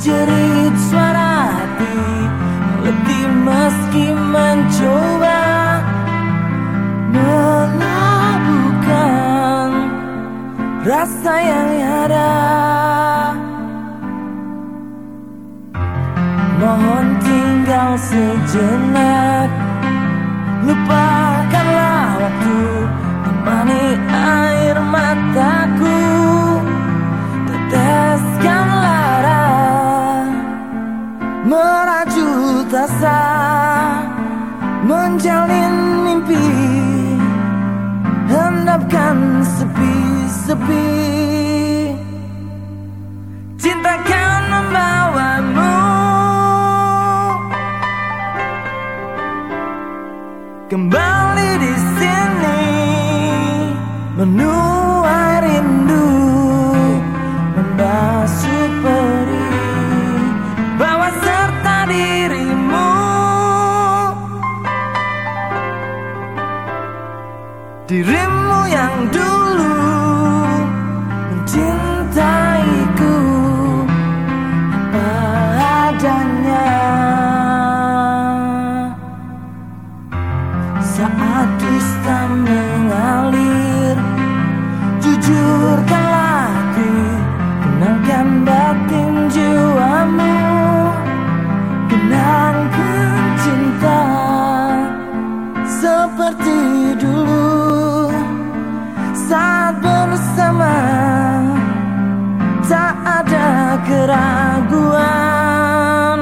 jerit suara hati, letih meski mencoba melabuhkan rasa yang ada. Mohon tinggal sejenak, lupakanlah waktu, temani air mataku, teteskan lara, merajut asa, menjalin mimpi, hendapkan sepi-sepi. Cinta kan membawamu kembali di sini, menuai rindu, membasuh perih, bawa serta dirimu, dirimu yang dulu mencintaiku apa adanya. Saat dusta mengalir, jujurkanlah hati, kenangkan batin jiwamu, kenangkan cinta seperti dulu. Saat bersama tak ada keraguan,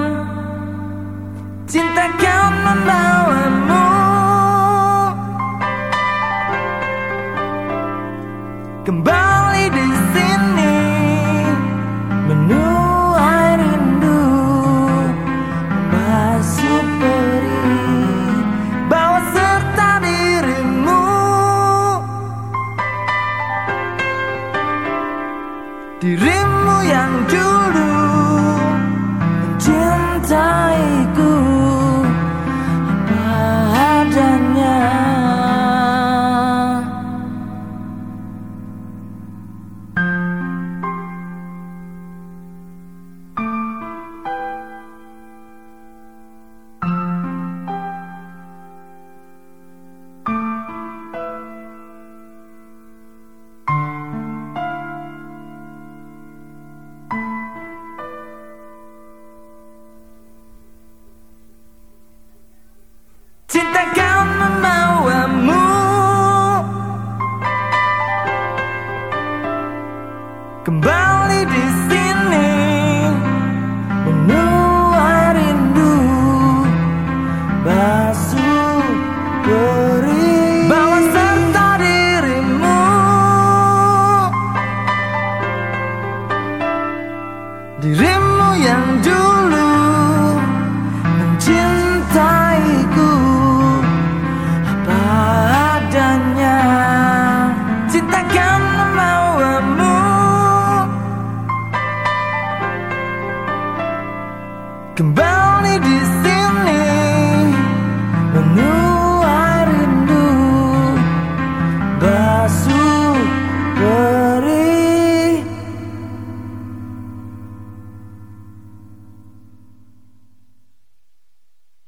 cinta kan membawamu kembali di sini, menuai rindu, membasuh perih, bawa serta dirimu, dirimu yang dulu mencintaiku apa adanya. Cinta kan membawamu kembali di sini, menuai rindu, basuh perih, bawa serta dirimu, dirimu yang dulu mencintaiku apa adanya. Cinta kan membawamu kembali di